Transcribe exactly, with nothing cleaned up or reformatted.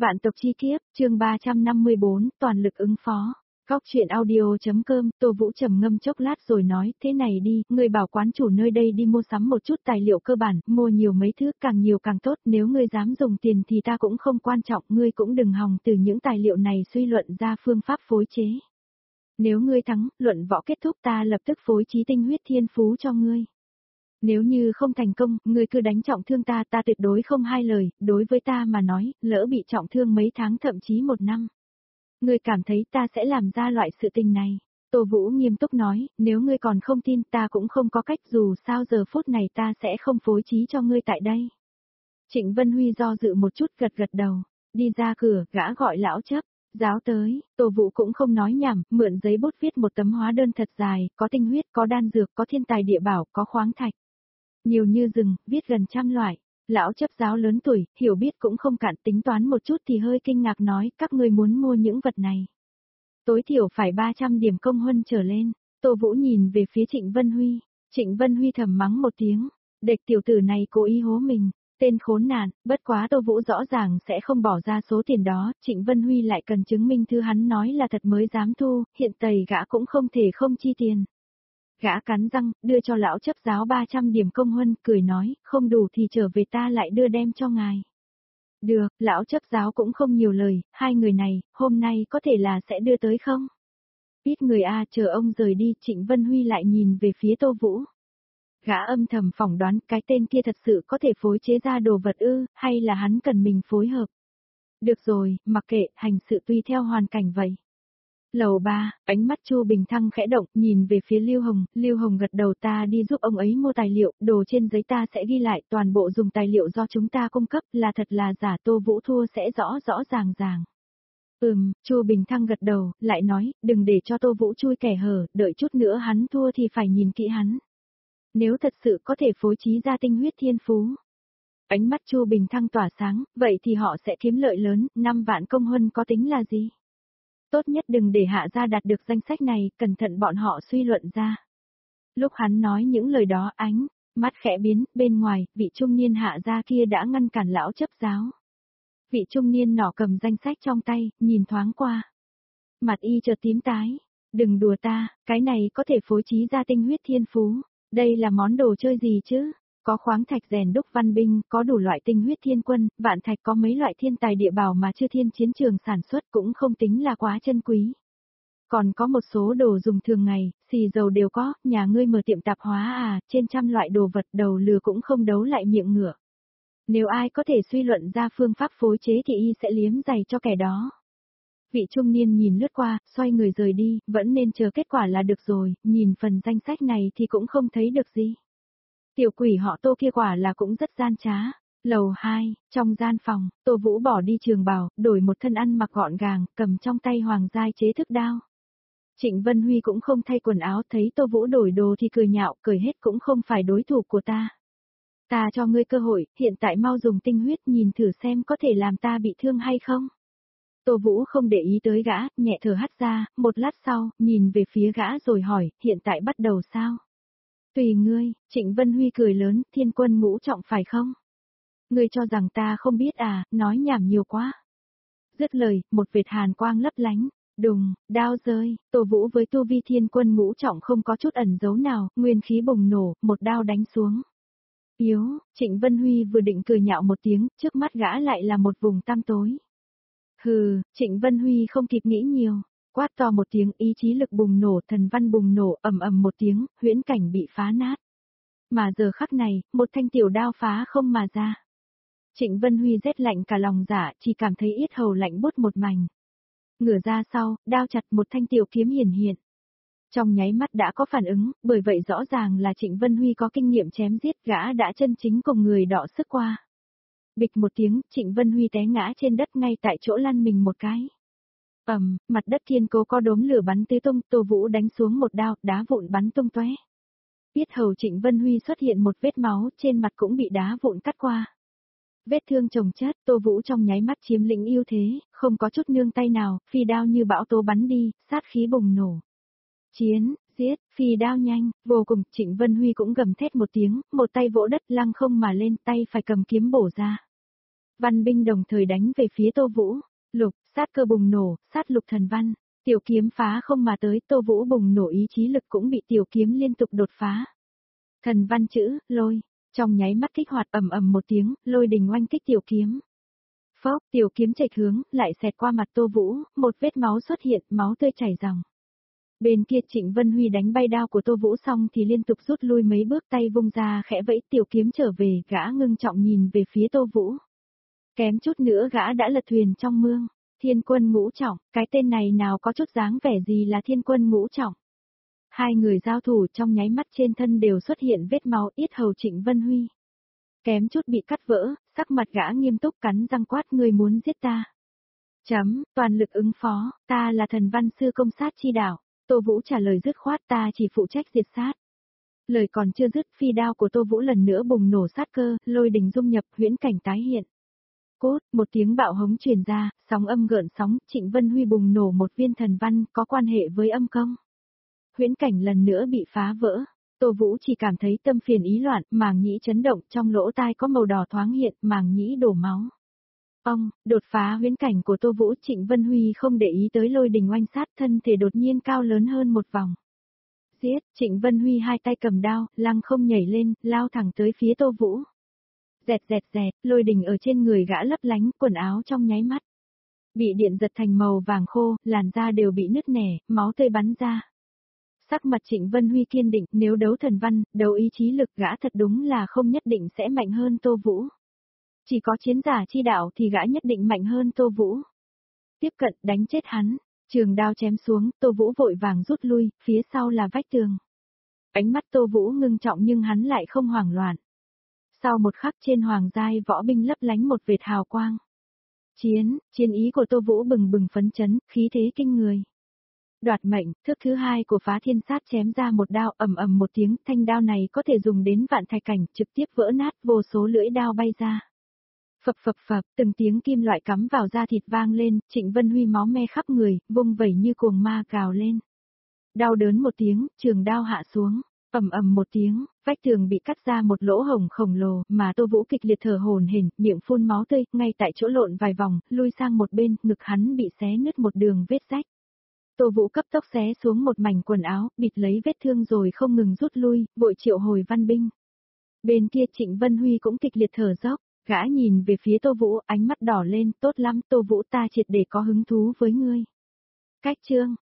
Vạn tộc chi kiếp, chương ba trăm năm mươi bốn, toàn lực ứng phó. Góc chuyện audio.com, Tô Vũ trầm ngâm chốc lát rồi nói, thế này đi, ngươi bảo quán chủ nơi đây đi mua sắm một chút tài liệu cơ bản, mua nhiều mấy thứ, càng nhiều càng tốt, nếu ngươi dám dùng tiền thì ta cũng không quan trọng, ngươi cũng đừng hòng từ những tài liệu này suy luận ra phương pháp phối chế. Nếu ngươi thắng, luận võ kết thúc ta lập tức phối trí tinh huyết thiên phú cho ngươi. Nếu như không thành công, ngươi cứ đánh trọng thương ta, ta tuyệt đối không hai lời, đối với ta mà nói, lỡ bị trọng thương mấy tháng thậm chí một năm. Ngươi cảm thấy ta sẽ làm ra loại sự tình này. Tô Vũ nghiêm túc nói, nếu ngươi còn không tin ta cũng không có cách, dù sao giờ phút này ta sẽ không phối trí cho ngươi tại đây. Trịnh Vân Huy do dự một chút gật gật đầu, đi ra cửa, gã gọi lão chấp. Giáo tới, Tô Vũ cũng không nói nhảm, mượn giấy bút viết một tấm hóa đơn thật dài, có tinh huyết, có đan dược, có thiên tài địa bảo, có khoáng thạch. Nhiều như rừng, viết gần trăm loại. Lão chấp giáo lớn tuổi, hiểu biết cũng không cạn, tính toán một chút thì hơi kinh ngạc nói, các ngươi muốn mua những vật này. Tối thiểu phải ba trăm điểm công huân trở lên. Tô Vũ nhìn về phía Trịnh Vân Huy. Trịnh Vân Huy thầm mắng một tiếng. Địch tiểu tử này cố ý hố mình. Tên khốn nạn, bất quá Tô Vũ rõ ràng sẽ không bỏ ra số tiền đó, Trịnh Vân Huy lại cần chứng minh thứ hắn nói là thật mới dám thu, hiện tày gã cũng không thể không chi tiền. Gã cắn răng, đưa cho lão chấp giáo ba trăm điểm công huân, cười nói, không đủ thì trở về ta lại đưa đem cho ngài. Được, lão chấp giáo cũng không nhiều lời, hai người này, hôm nay có thể là sẽ đưa tới không? Ít người a, chờ ông rời đi, Trịnh Vân Huy lại nhìn về phía Tô Vũ. Gã âm thầm phỏng đoán cái tên kia thật sự có thể phối chế ra đồ vật ư, hay là hắn cần mình phối hợp. Được rồi, mặc kệ, hành sự tùy theo hoàn cảnh vậy. Lầu ba, ánh mắt Chu Bình Thăng khẽ động, nhìn về phía Lưu Hồng, Lưu Hồng gật đầu, ta đi giúp ông ấy mua tài liệu, đồ trên giấy ta sẽ ghi lại, toàn bộ dùng tài liệu do chúng ta cung cấp, là thật là giả, Tô Vũ thua sẽ rõ rõ ràng ràng. Ừm, Chu Bình Thăng gật đầu, lại nói, đừng để cho Tô Vũ chui kẻ hở, đợi chút nữa hắn thua thì phải nhìn kỹ hắn. Nếu thật sự có thể phối trí ra tinh huyết thiên phú. Ánh mắt Chu Bình Thăng tỏa sáng, vậy thì họ sẽ kiếm lợi lớn, năm vạn công huân có tính là gì? Tốt nhất đừng để hạ gia đạt được danh sách này, cẩn thận bọn họ suy luận ra. Lúc hắn nói những lời đó ánh, mắt khẽ biến, bên ngoài, vị trung niên hạ gia kia đã ngăn cản lão chấp giáo. Vị trung niên nọ cầm danh sách trong tay, nhìn thoáng qua. Mặt y chợt tím tái, đừng đùa ta, cái này có thể phối trí ra tinh huyết thiên phú. Đây là món đồ chơi gì chứ? Có khoáng thạch rèn đúc văn binh, có đủ loại tinh huyết thiên quân, vạn thạch, có mấy loại thiên tài địa bảo mà chưa thiên chiến trường sản xuất cũng không tính là quá chân quý. Còn có một số đồ dùng thường ngày, xì dầu đều có, nhà ngươi mở tiệm tạp hóa à, trên trăm loại đồ vật đầu lừa cũng không đấu lại miệng ngựa. Nếu ai có thể suy luận ra phương pháp phối chế thì y sẽ liếm giày cho kẻ đó. Vị trung niên nhìn lướt qua, xoay người rời đi, vẫn nên chờ kết quả là được rồi, nhìn phần danh sách này thì cũng không thấy được gì. Tiểu quỷ họ Tô kia quả là cũng rất gian trá. Lầu hai, trong gian phòng, Tô Vũ bỏ đi trường bào, đổi một thân ăn mặc gọn gàng, cầm trong tay hoàng giai chế thức đao. Trịnh Vân Huy cũng không thay quần áo, thấy Tô Vũ đổi đồ thì cười nhạo, cười hết cũng không phải đối thủ của ta. Ta cho ngươi cơ hội, hiện tại mau dùng tinh huyết nhìn thử xem có thể làm ta bị thương hay không. Tô Vũ không để ý tới gã, nhẹ thở hắt ra, một lát sau, nhìn về phía gã rồi hỏi, hiện tại bắt đầu sao? Tùy ngươi, Trịnh Vân Huy cười lớn, thiên quân ngũ trọng phải không? Ngươi cho rằng ta không biết à, nói nhảm nhiều quá. Dứt lời, một vệt hàn quang lấp lánh, đùng, đao rơi, Tô Vũ với tu vi thiên quân ngũ trọng không có chút ẩn dấu nào, nguyên khí bùng nổ, một đao đánh xuống. Yếu, Trịnh Vân Huy vừa định cười nhạo một tiếng, trước mắt gã lại là một vùng tăm tối. Hừ, Trịnh Vân Huy không kịp nghĩ nhiều. Quát to một tiếng, ý chí lực bùng nổ, thần văn bùng nổ, ầm ầm một tiếng, huyễn cảnh bị phá nát. Mà giờ khắc này, một thanh tiểu đao phá không mà ra. Trịnh Vân Huy rét lạnh cả lòng dạ, chỉ cảm thấy yết hầu lạnh buốt một mảnh. Ngửa ra sau, đao chặt, một thanh tiểu kiếm hiển hiện. Trong nháy mắt đã có phản ứng, bởi vậy rõ ràng là Trịnh Vân Huy có kinh nghiệm chém giết, gã đã chân chính cùng người đọ sức qua. Bịch một tiếng, Trịnh Vân Huy té ngã trên đất ngay tại chỗ lăn mình một cái. Ầm, um, mặt đất kiên cố có đốm lửa bắn tứ tung, Tô Vũ đánh xuống một đao, đá vụn bắn tung tóe. Yết hầu Trịnh Vân Huy xuất hiện một vết máu, trên mặt cũng bị đá vụn cắt qua. Vết thương chồng chất, Tô Vũ trong nháy mắt chiếm lĩnh ưu thế, không có chút nương tay nào, phi đao như bão tố bắn đi, sát khí bùng nổ. Chiến, giết, phi đao nhanh, vô cùng, Trịnh Vân Huy cũng gầm thét một tiếng, một tay vỗ đất lăng không mà lên, tay phải cầm kiếm bổ ra. Văn binh đồng thời đánh về phía Tô Vũ. Lục, sát cơ bùng nổ, sát lục thần văn. Tiểu kiếm phá không mà tới, Tô Vũ bùng nổ ý chí lực cũng bị tiểu kiếm liên tục đột phá. Thần văn chữ, lôi, trong nháy mắt kích hoạt ầm ầm một tiếng, lôi đình oanh kích tiểu kiếm. Phốc, tiểu kiếm chệch hướng, lại xẹt qua mặt Tô Vũ, một vết máu xuất hiện, máu tươi chảy ròng. Bên kia Trịnh Vân Huy đánh bay đao của Tô Vũ xong thì liên tục rút lui mấy bước, tay vung ra khẽ vẫy, tiểu kiếm trở về, gã ngưng trọng nhìn về phía Tô Vũ. Kém chút nữa gã đã lật thuyền trong mương. Thiên quân ngũ trọng, cái tên này nào có chút dáng vẻ gì là thiên quân ngũ trọng. Hai người giao thủ trong nháy mắt trên thân đều xuất hiện vết máu, yết hầu Trịnh Vân Huy. Kém chút bị cắt vỡ, sắc mặt gã nghiêm túc cắn răng quát, ngươi muốn giết ta. Chấm, toàn lực ứng phó, ta là thần văn sư công sát chi đạo. Tô Vũ trả lời dứt khoát, ta chỉ phụ trách diệt sát. Lời còn chưa dứt, phi đao của Tô Vũ lần nữa bùng nổ sát cơ, lôi đình dung nhập, huyễn cảnh tái hiện. Cốt, một tiếng bạo hống truyền ra, sóng âm gợn sóng, Trịnh Vân Huy bùng nổ một viên thần văn có quan hệ với âm công. Huyễn cảnh lần nữa bị phá vỡ. Tô Vũ chỉ cảm thấy tâm phiền ý loạn, màng nhĩ chấn động, trong lỗ tai có màu đỏ thoáng hiện, màng nhĩ đổ máu. Ông, đột phá huyễn cảnh của Tô Vũ, Trịnh Vân Huy không để ý tới lôi đình oanh sát, thân thể đột nhiên cao lớn hơn một vòng. Giết, Trịnh Vân Huy hai tay cầm đao, lăng không nhảy lên, lao thẳng tới phía Tô Vũ. Dẹt dẹt dẹt, lôi đình ở trên người gã lấp lánh, quần áo trong nháy mắt. Bị điện giật thành màu vàng khô, làn da đều bị nứt nẻ, máu tươi bắn ra. Sắc mặt Trịnh Vân Huy kiên định, nếu đấu thần văn, đấu ý chí lực gã thật đúng là không nhất định sẽ mạnh hơn Tô Vũ. Chỉ có chiến giả chi đạo thì gã nhất định mạnh hơn Tô Vũ. Tiếp cận, đánh chết hắn, trường đao chém xuống, Tô Vũ vội vàng rút lui, phía sau là vách tường. Ánh mắt Tô Vũ ngưng trọng nhưng hắn lại không hoảng loạn. Sau một khắc trên hoàng giai võ binh lấp lánh một vệt hào quang. Chiến, chiến ý của Tô Vũ bừng bừng phấn chấn, khí thế kinh người. Đoạt mệnh, thước thứ hai của phá thiên sát chém ra một đao, ầm ầm một tiếng, thanh đao này có thể dùng đến vạn thạch cảnh, trực tiếp vỡ nát, vô số lưỡi đao bay ra. Phập phập phập, từng tiếng kim loại cắm vào da thịt vang lên, Trịnh Vân Huy máu me khắp người, vung vẩy như cuồng ma gào lên. Đau đớn một tiếng, trường đao hạ xuống, ầm ầm một tiếng, vách tường bị cắt ra một lỗ hổng khổng lồ, mà Tô Vũ kịch liệt thở hổn hển, miệng phun máu tươi, ngay tại chỗ lộn vài vòng, lui sang một bên, ngực hắn bị xé nứt một đường vết rách. Tô Vũ cấp tốc xé xuống một mảnh quần áo, bịt lấy vết thương rồi không ngừng rút lui, vội triệu hồi văn binh. Bên kia Trịnh Vân Huy cũng kịch liệt thở dốc, gã nhìn về phía Tô Vũ, ánh mắt đỏ lên, tốt lắm Tô Vũ, ta triệt để có hứng thú với ngươi. Cách chương